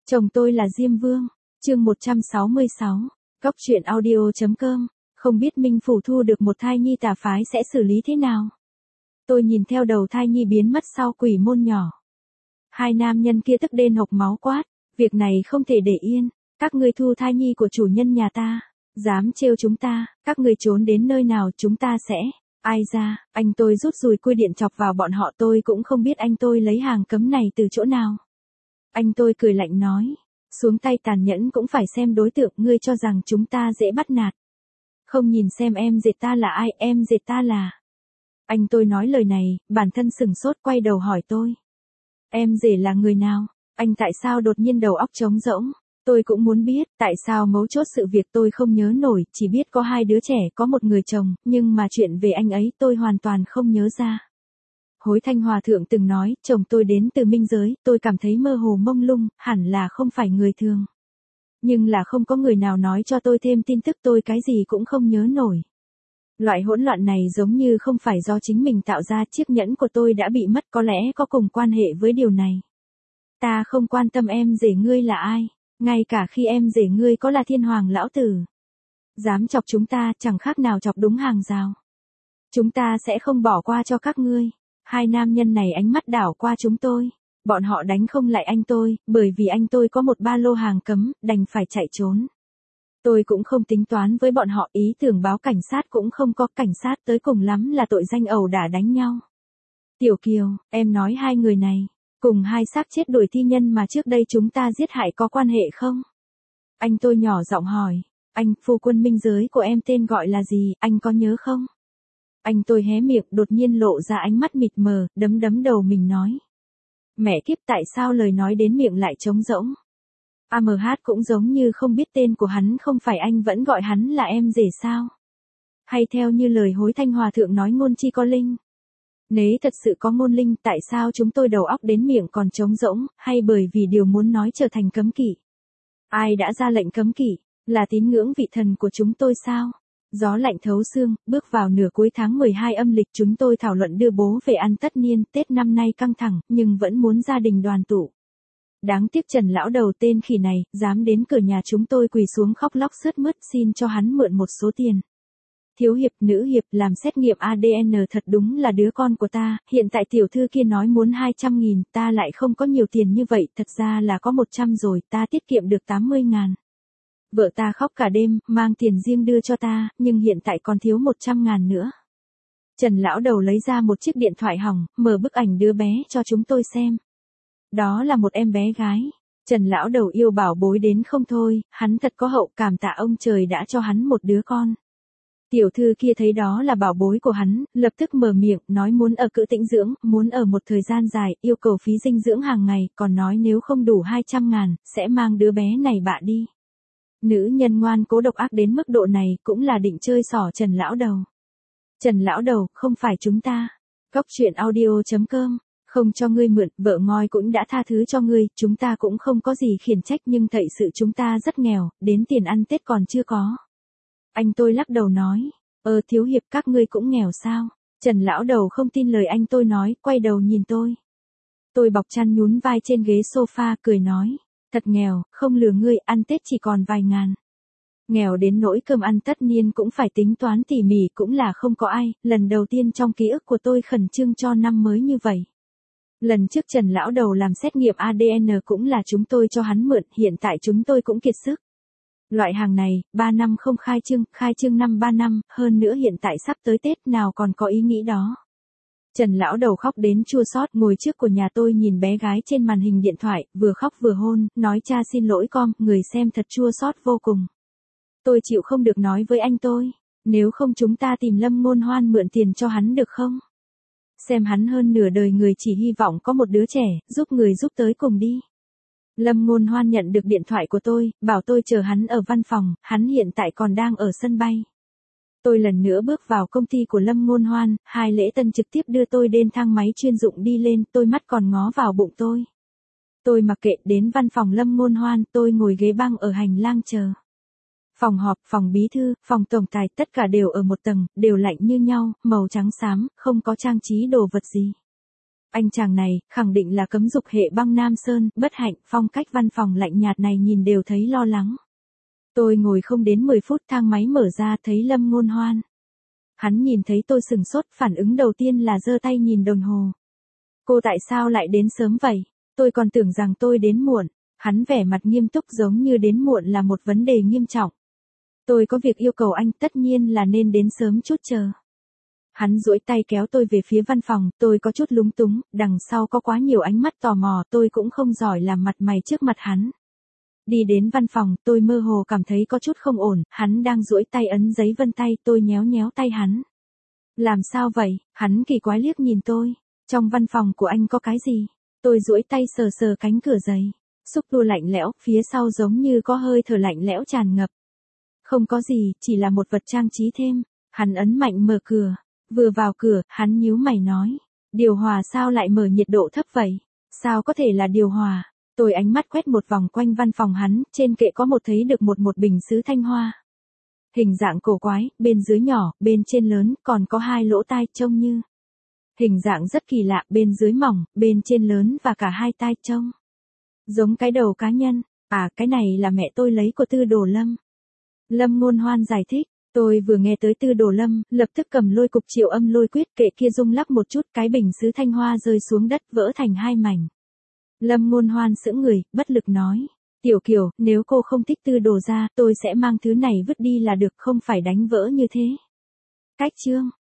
Chồng tôi là Diêm Vương, chương 166, Góc truyện audio.com, không biết Minh Phủ thu được một thai nhi tà phái sẽ xử lý thế nào. Tôi nhìn theo đầu thai nhi biến mất sau quỷ môn nhỏ. Hai nam nhân kia tức đến hộc máu quát, việc này không thể để yên, các ngươi thu thai nhi của chủ nhân nhà ta, dám trêu chúng ta, các ngươi trốn đến nơi nào chúng ta sẽ, ai ra, anh tôi rút dùi cui điện chọc vào bọn họ, tôi cũng không biết anh tôi lấy hàng cấm này từ chỗ nào. Anh tôi cười lạnh nói, xuống tay tàn nhẫn cũng phải xem đối tượng, ngươi cho rằng chúng ta dễ bắt nạt. Không nhìn xem em dệt ta là ai, em dệt ta là. Anh tôi nói lời này, bản thân sừng sốt quay đầu hỏi tôi. Em rể là người nào? Anh tại sao đột nhiên đầu óc trống rỗng? Tôi cũng muốn biết, tại sao mấu chốt sự việc tôi không nhớ nổi, chỉ biết có hai đứa trẻ, có một người chồng, nhưng mà chuyện về anh ấy tôi hoàn toàn không nhớ ra. Hối Thanh Hòa Thượng từng nói, chồng tôi đến từ minh giới, tôi cảm thấy mơ hồ mông lung, hẳn là không phải người thường. Nhưng là không có người nào nói cho tôi thêm tin tức, tôi cái gì cũng không nhớ nổi. Loại hỗn loạn này giống như không phải do chính mình tạo ra, chiếc nhẫn của tôi đã bị mất, có lẽ có cùng quan hệ với điều này. Ta không quan tâm em rể ngươi là ai, ngay cả khi em rể ngươi có là thiên hoàng lão tử. Dám chọc chúng ta chẳng khác nào chọc đúng hàng rào. Chúng ta sẽ không bỏ qua cho các ngươi. Hai nam nhân này ánh mắt đảo qua chúng tôi. Bọn họ đánh không lại anh tôi, bởi vì anh tôi có một ba lô hàng cấm, đành phải chạy trốn. Tôi cũng không tính toán với bọn họ, ý tưởng báo cảnh sát cũng không có, cảnh sát tới cùng lắm là tội danh ẩu đả đánh nhau. Tiểu Kiều, em nói hai người này, cùng hai xác chết đuổi thi nhân mà trước đây chúng ta giết hại có quan hệ không? Anh tôi nhỏ giọng hỏi, anh, phu quân minh giới của em tên gọi là gì, anh có nhớ không? Anh tôi hé miệng, đột nhiên lộ ra ánh mắt mịt mờ, đấm đầu mình nói. Mẹ kiếp, tại sao lời nói đến miệng lại trống rỗng? AMH cũng giống như không biết tên của hắn, không phải anh vẫn gọi hắn là em rể sao? Hay theo như lời Hối Thanh Hòa Thượng nói, ngôn chi có linh? Nếu thật sự có ngôn linh, tại sao chúng tôi đầu óc đến miệng còn trống rỗng, hay bởi vì điều muốn nói trở thành cấm kỵ? Ai đã ra lệnh cấm kỵ? Là tín ngưỡng vị thần của chúng tôi sao? Gió lạnh thấu xương, bước vào nửa cuối tháng 12 âm lịch, chúng tôi thảo luận đưa bố về ăn tất niên, Tết năm nay căng thẳng, nhưng vẫn muốn gia đình đoàn tụ. Đáng tiếc Trần lão đầu tên khỉ này, dám đến cửa nhà chúng tôi quỳ xuống khóc lóc sướt mướt xin cho hắn mượn một số tiền. Thiếu hiệp, nữ hiệp, làm xét nghiệm ADN thật đúng là đứa con của ta, hiện tại tiểu thư kia nói muốn 200.000, ta lại không có nhiều tiền như vậy, thật ra là có 100 rồi, ta tiết kiệm được 80.000. Vợ ta khóc cả đêm, mang tiền riêng đưa cho ta, nhưng hiện tại còn thiếu 100.000 nữa. Trần lão đầu lấy ra một chiếc điện thoại hỏng, mở bức ảnh đứa bé cho chúng tôi xem. Đó là một em bé gái. Trần lão đầu yêu bảo bối đến không thôi, hắn thật có hậu, cảm tạ ông trời đã cho hắn một đứa con. Tiểu thư kia thấy đó là bảo bối của hắn, lập tức mở miệng, nói muốn ở cữ tĩnh dưỡng, muốn ở một thời gian dài, yêu cầu phí dinh dưỡng hàng ngày, còn nói nếu không đủ 200.000, sẽ mang đứa bé này bạ đi. Nữ nhân ngoan cố độc ác đến mức độ này, cũng là định chơi xỏ Trần lão đầu. Trần lão đầu, không phải chúng ta. Góc truyện audio.com, không cho ngươi mượn, vợ ngoi cũng đã tha thứ cho ngươi, chúng ta cũng không có gì khiển trách, nhưng thậy sự chúng ta rất nghèo, đến tiền ăn Tết còn chưa có. Anh tôi lắc đầu nói, thiếu hiệp, các ngươi cũng nghèo sao? Trần lão đầu không tin lời anh tôi nói, quay đầu nhìn tôi. Tôi bọc chăn nhún vai trên ghế sofa, cười nói, thật nghèo, không lừa ngươi, ăn Tết chỉ còn vài ngàn. Nghèo đến nỗi cơm ăn tất niên cũng phải tính toán tỉ mỉ, cũng là không có ai, lần đầu tiên trong ký ức của tôi khẩn trương cho năm mới như vậy. Lần trước Trần lão đầu làm xét nghiệm ADN cũng là chúng tôi cho hắn mượn, hiện tại chúng tôi cũng kiệt sức. Loại hàng này, 3 năm không khai trương năm 3 năm, hơn nữa hiện tại sắp tới Tết, nào còn có ý nghĩ đó. Trần lão đầu khóc đến chua xót, ngồi trước của nhà tôi nhìn bé gái trên màn hình điện thoại, vừa khóc vừa hôn, nói cha xin lỗi con, người xem thật chua xót vô cùng. Tôi chịu không được nói với anh tôi, nếu không chúng ta tìm Lâm Ngôn Hoan mượn tiền cho hắn được không? Xem hắn hơn nửa đời người chỉ hy vọng có một đứa trẻ, giúp người giúp tới cùng đi. Lâm Ngôn Hoan nhận được điện thoại của tôi, bảo tôi chờ hắn ở văn phòng, hắn hiện tại còn đang ở sân bay. Tôi lần nữa bước vào công ty của Lâm Ngôn Hoan, Hai Lễ Tân trực tiếp đưa tôi đến thang máy chuyên dụng đi lên, tôi mắt còn ngó vào bụng tôi. Tôi mặc kệ, đến văn phòng Lâm Ngôn Hoan, tôi ngồi ghế băng ở hành lang chờ. Phòng họp, phòng bí thư, phòng tổng tài, tất cả đều ở một tầng, đều lạnh như nhau, màu trắng xám, không có trang trí đồ vật gì. Anh chàng này, khẳng định là cấm dục hệ băng Nam Sơn, bất hạnh, phong cách văn phòng lạnh nhạt này nhìn đều thấy lo lắng. Tôi ngồi không đến 10 phút thang máy mở ra thấy Lâm Ngôn Hoan. Hắn nhìn thấy tôi sừng sốt, phản ứng đầu tiên là giơ tay nhìn đồng hồ. Cô tại sao lại đến sớm vậy? Tôi còn tưởng rằng tôi đến muộn. Hắn vẻ mặt nghiêm túc giống như đến muộn là một vấn đề nghiêm trọng. Tôi có việc yêu cầu anh, tất nhiên là nên đến sớm chút chờ. Hắn duỗi tay kéo tôi về phía văn phòng, tôi có chút lúng túng, đằng sau có quá nhiều ánh mắt tò mò, tôi cũng không giỏi làm mặt mày trước mặt hắn. Đi đến văn phòng, tôi mơ hồ cảm thấy có chút không ổn, hắn đang duỗi tay ấn giấy vân tay, tôi nhéo nhéo tay hắn. Làm sao vậy? Hắn kỳ quái liếc nhìn tôi. Trong văn phòng của anh có cái gì? Tôi duỗi tay sờ sờ cánh cửa giấy. Xúc tua lạnh lẽo, phía sau giống như có hơi thở lạnh lẽo tràn ngập. Không có gì, chỉ là một vật trang trí thêm. Hắn ấn mạnh mở cửa. Vừa vào cửa, hắn nhíu mày nói. Điều hòa sao lại mở nhiệt độ thấp vậy? Sao có thể là điều hòa? Tôi ánh mắt quét một vòng quanh văn phòng hắn, trên kệ có thấy được một bình sứ thanh hoa. Hình dạng cổ quái, bên dưới nhỏ, bên trên lớn, còn có 2 lỗ tai trông như. Hình dạng rất kỳ lạ, bên dưới mỏng, bên trên lớn và cả 2 tai trông. Giống cái đầu cá nhân. À, cái này là mẹ tôi lấy của Tư Đồ Lâm. Lâm Ngôn Hoan giải thích. Tôi vừa nghe tới Tư Đồ Lâm, lập tức cầm lôi cục Triệu Âm lôi quyết, kệ kia rung lắc một chút, cái bình sứ thanh hoa rơi xuống đất vỡ thành 2 mảnh. Lâm Ngôn Hoan sững người, bất lực nói. Tiểu Kiều, nếu cô không thích Tư Đồ gia, tôi sẽ mang thứ này vứt đi là được, không phải đánh vỡ như thế. Cách chương.